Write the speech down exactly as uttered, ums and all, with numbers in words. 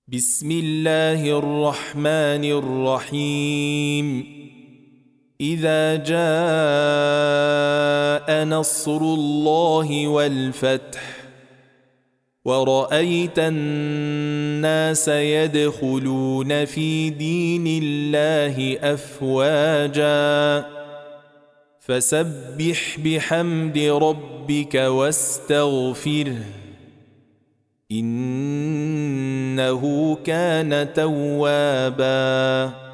بسم الله الرحمن الرحيم إذا جاء نصر الله والفتح ورأيت الناس يدخلون في دين الله أفواجا فسبح بحمد ربك واستغفره إنه كان توابا.